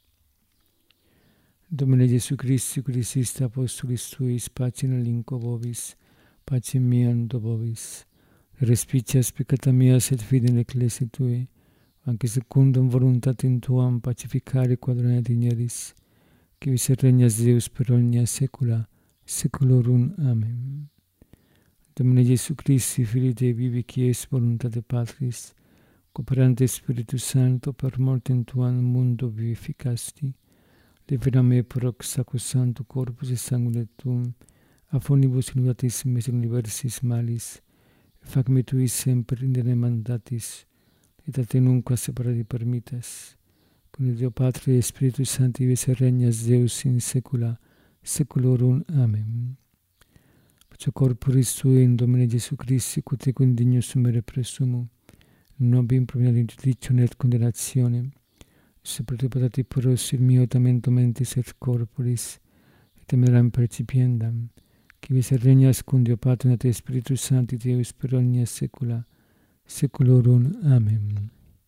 Speaker 1: Domine Iesu Christi, qui diciste apostolis Tuis, pacem alinquo vobis, pacem meam do vobis. Respicias peccata meas et fide in ecclesiae Tue, anque secundum voluntatem Tuam pacificare quadrane digneris, qui vis regnas Deus per omnia saecula saeculorum. Amen. Domine Gesù Cristi, Filii Dei vivi, chies voluntate Patris, cooperante Spiritus Sancto, per morte in tuam mundo vivificasti, libera me proc sacrosancto corpus et sanguine tuum, a fonibus inundatissimis in universis malis, fac me tui semper indene mandatis, et a te nunquam separati permittas, con Deo Patri et Spiritus Sancti vis et regnas Deus in saecula saeculorum. Amen. Pace corporis tui in Domine Gesù Christi, cuteque indignus sumere presumo, nobim proviat interdictionem et condenationem, soprattutto patati pros il mio tamento mentis et corporis, et emeram percipiendam, qui vis et regnas cum Deo Patri et Spiritus Sancti Deus per omnia saecula saeculorum. Amen.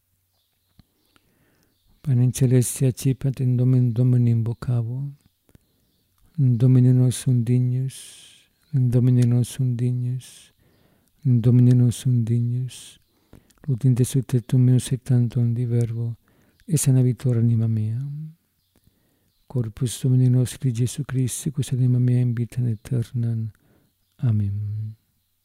Speaker 1: Panem celestia accipat in nomen Domini invocavo, in Domine nostrum dignus, in Domine nostrum dignus, in Domine nostrum dignus, ut in te subtetum meus et tantum di verbo, et sanavitur anima mea. Corpus Domini nostri Gesù Christi, quos anima mea in vitam aeternam. Amen.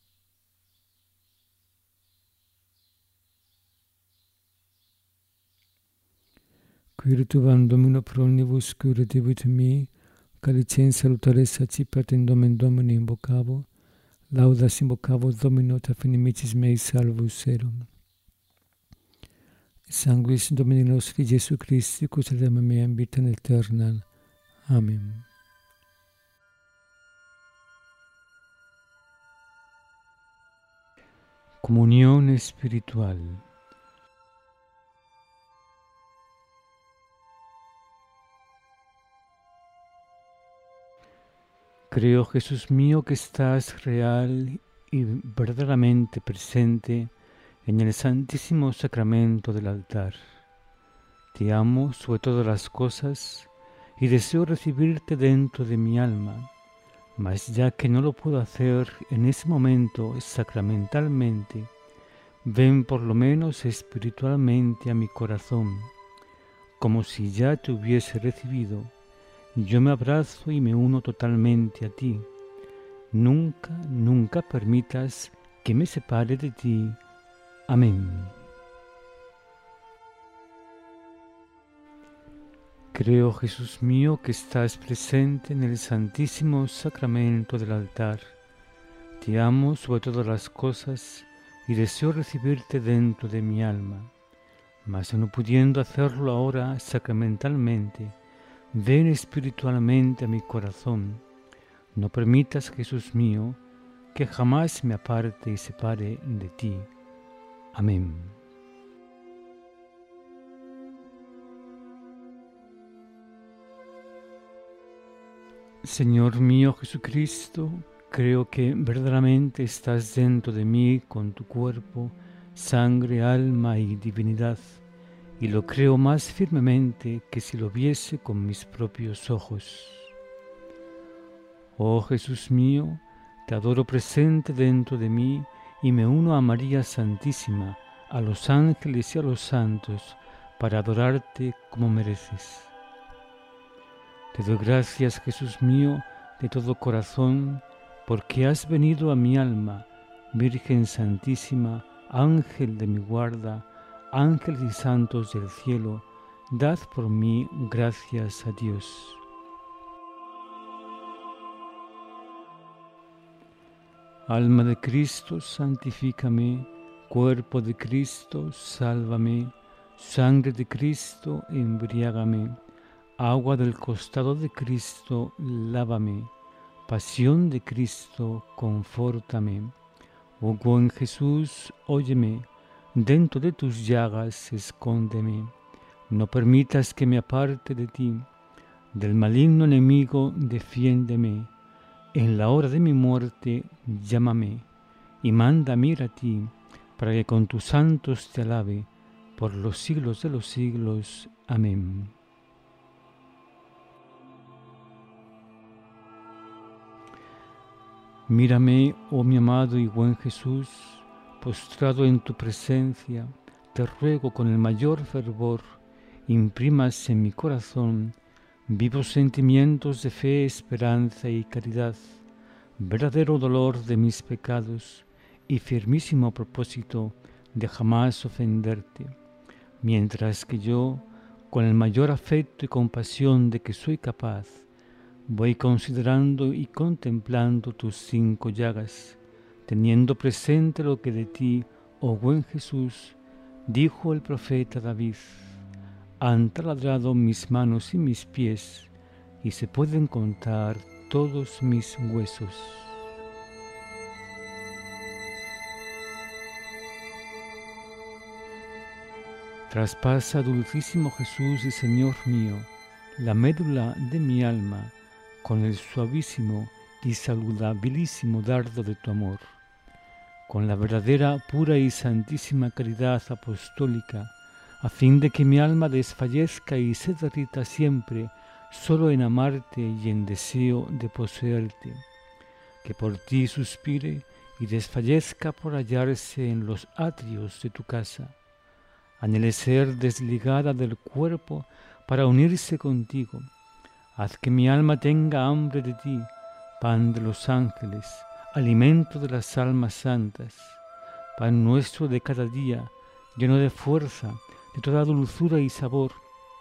Speaker 1: Quiritu vam Domino pro omnibus curatibus mei, calicens salutares accipat in nomen Domini invocavo, laudas invocavo Domino et affinimicis mei salvus erum. Sanguis Domini nostri Gesù Christi, quos anima mea in vitam aeternam. Amen. Comunión espiritual. Creo, Jesús mío, que estás real y verdaderamente presente en el santísimo sacramento del altar. Te amo sobre todas las cosas y deseo recibirte dentro de mi alma, mas ya que no lo puedo hacer en ese momento sacramentalmente, ven por lo menos espiritualmente a mi corazón, como si ya te hubiese recibido. Yo me abrazo y me uno totalmente a ti. Nunca, nunca permitas que me separe de ti. Amén. Creo, Jesús mío, que estás presente en el santísimo sacramento del altar. Te amo sobre todas las cosas y deseo recibirte dentro de mi alma. Mas no pudiendo hacerlo ahora sacramentalmente, ven espiritualmente a mi corazón. No permitas, Jesús mío, que jamás me aparte y separe de ti. Amén. Señor mío Jesucristo, creo que verdaderamente estás dentro de mí con tu cuerpo, sangre, alma y divinidad, y lo creo más firmemente que si lo viese con mis propios ojos. Oh Jesús mío, te adoro presente dentro de mí y me uno a María Santísima, a los ángeles y a los santos, para adorarte como mereces. Te doy gracias, Jesús mío, de todo corazón, porque has venido a mi alma, Virgen Santísima, Ángel de mi guarda, ángeles y santos del cielo, dad por mí gracias a Dios. Alma de Cristo, santifícame, cuerpo de Cristo, sálvame, sangre de Cristo, embriágame, agua del costado de Cristo, lávame, pasión de Cristo, confórtame. Oh buen Jesús, óyeme, dentro de tus llagas escóndeme, no permitas que me aparte de ti, del maligno enemigo defiéndeme, en la hora de mi muerte llámame, y mándame ir a ti, para que con tus santos te alabe, por los siglos de los siglos. Amén. Mírame, oh mi amado y buen Jesús, postrado en tu presencia, te ruego con el mayor fervor, imprimas en mi corazón vivos sentimientos de fe, esperanza y caridad, verdadero dolor de mis pecados y firmísimo propósito de jamás ofenderte, mientras que yo, con el mayor afecto y compasión de que soy capaz, voy considerando y contemplando tus cinco llagas, teniendo presente lo que de ti, oh buen Jesús, dijo el profeta David: han taladrado mis manos y mis pies, y se pueden contar todos mis huesos. Traspasa, dulcísimo Jesús y Señor mío, la médula de mi alma con el suavísimo y saludabilísimo dardo de tu amor, con la verdadera, pura y santísima caridad apostólica, a fin de que mi alma desfallezca y se derrita siempre solo en amarte y en deseo de poseerte, que por ti suspire y desfallezca por hallarse en los atrios de tu casa. Anhele ser desligada del cuerpo para unirse contigo. Haz que mi alma tenga hambre de ti, pan de los ángeles, alimento de las almas santas, pan nuestro de cada día, lleno de fuerza, de toda dulzura y sabor,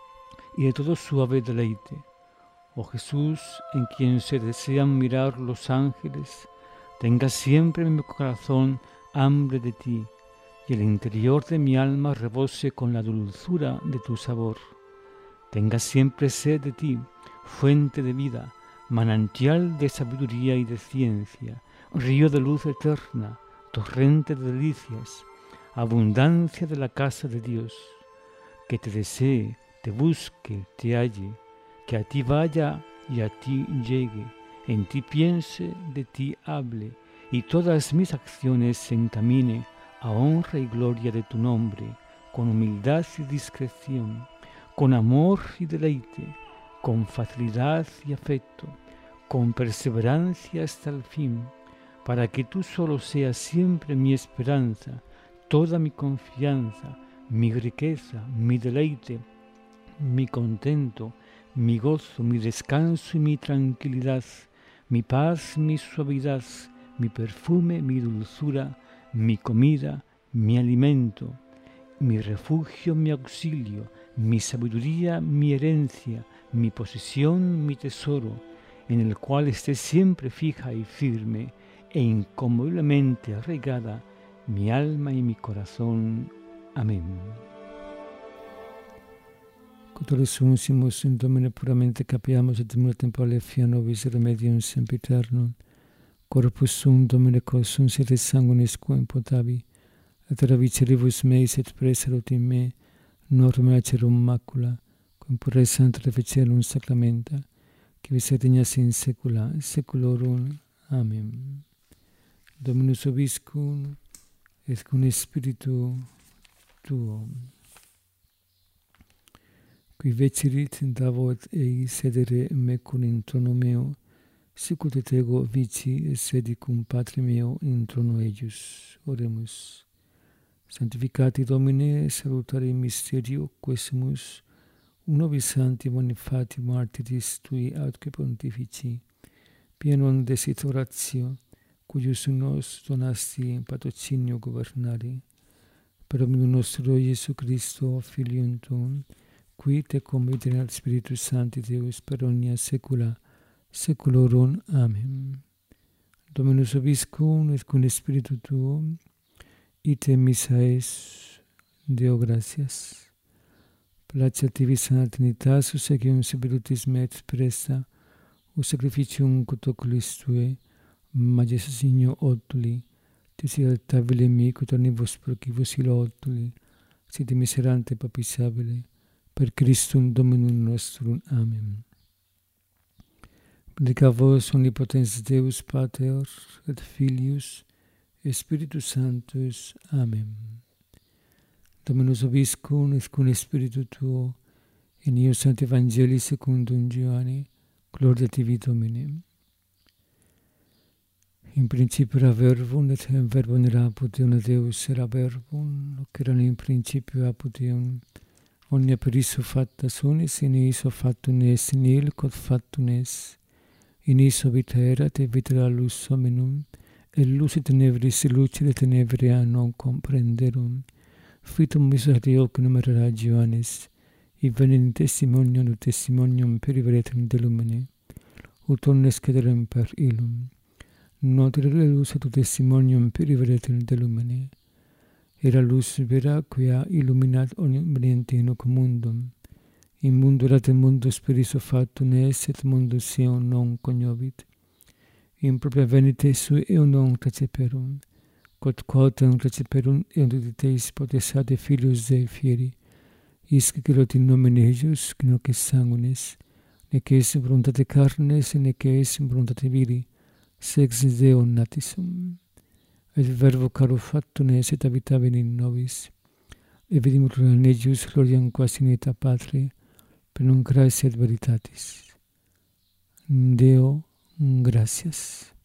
Speaker 1: y de todo suave deleite. Oh Jesús, en quien se desean mirar los ángeles, tenga siempre en mi corazón hambre de ti, y el interior de mi alma rebose con la dulzura de tu sabor. Tenga siempre sed de ti, fuente de vida, manantial de sabiduría y de ciencia, río de luz eterna, torrente de delicias, abundancia de la casa de Dios. Que te desee, te busque, te halle, que a ti vaya y a ti llegue, en ti piense, de ti hable, y todas mis acciones se encamine a honra y gloria de tu nombre, con humildad y discreción, con amor y deleite, con facilidad y afecto, con perseverancia hasta el fin, para que tú solo seas siempre mi esperanza, toda mi confianza, mi riqueza, mi deleite, mi contento, mi gozo, mi descanso y mi tranquilidad, mi paz, mi suavidad, mi perfume, mi dulzura, mi comida, mi alimento, mi refugio, mi auxilio, mi sabiduría, mi herencia, mi posesión, mi tesoro, en el cual esté siempre fija y firme e inconmoviblemente arraigada mi alma y mi corazón. Amén. Cotoresumus in Domine puramente capiamus et in temporale fia nobis remedium sempiternum. Corpus sum Domine quosum sed sanguinis quem potavi, et raviciribus meis et preserut in me, norma acerum macula, quem pure sancta reficelum sacramenta, qui viset ignas in saecula saeculorum. Amen. Dominus vobiscum, et cum spiritu tuo. Qui vecirit davot ei sedere mecum in trono meo, sicut et ego vici sedi cum Patre meo in trono eius. Oremus. Sanctificati Domine, salutare mysterio quesimus, unovis Sancti Bonifati martyris tui autque pontifici, pienon desit oratio, cuius nos donasti in patrocinio governare, per omnium nostro Iesu Christo, Filium tuum, qui te convite al Spiritus Sancti Deus per omnia saecula saeculorum. Amen. Dominus vobiscum et cum spiritu tuo, ite missa es, Deo gratias. Placet tibi sana Trinitas, usequium sapirutis me et presta, o sacrificium cut oculis tue, majestas signo otuli, tis altabile mi, cut omnibus procibus ilo otuli, sit miserante papisabile, per Christum Dominum nostrum. Amen. Benedica vos omnipotens Deus Pater et Filius et Spiritus Sanctus. Amen. Dominus vobiscum et cum spiritu tuo, in eo Sancti Evangelii secundum Ioanne, gloria tibi Domine. In principio era verbum, et verbum era apud Deum, et Deus era verbum, hoc erat in principio apud Deum. Omnia per issue facta sunt, in issue factum est, in il quod factum est. in iso vita erat et vita lux hominum, et lux tenebris lucide tenebria non comprenderum. Fitum miserio numerara Johannes, et venin testimonium ut testimonium periveretum de lumine, ut omnes cederem per illum. Notere lux et testimonium periveretum de lumine. Era lux vera quia illuminat omniente in hoc mundum. In mundo erat mundus per iso factum es, et mundus eum non cognovit. In propria venite sui eum non receperum, quod quotem receperum eum dicteis potestate filius Dei fieri, isque celot in nomine ejus, nec es sanguinis, nec es voluntate carnes, nec es voluntate viri, sex Deo natis sum. Et verbo caro factum es, et habitavit in nobis, et vidimur in ejus gloriam quas in aeta Patri, per non gratia et veritatis. Deo, gracias.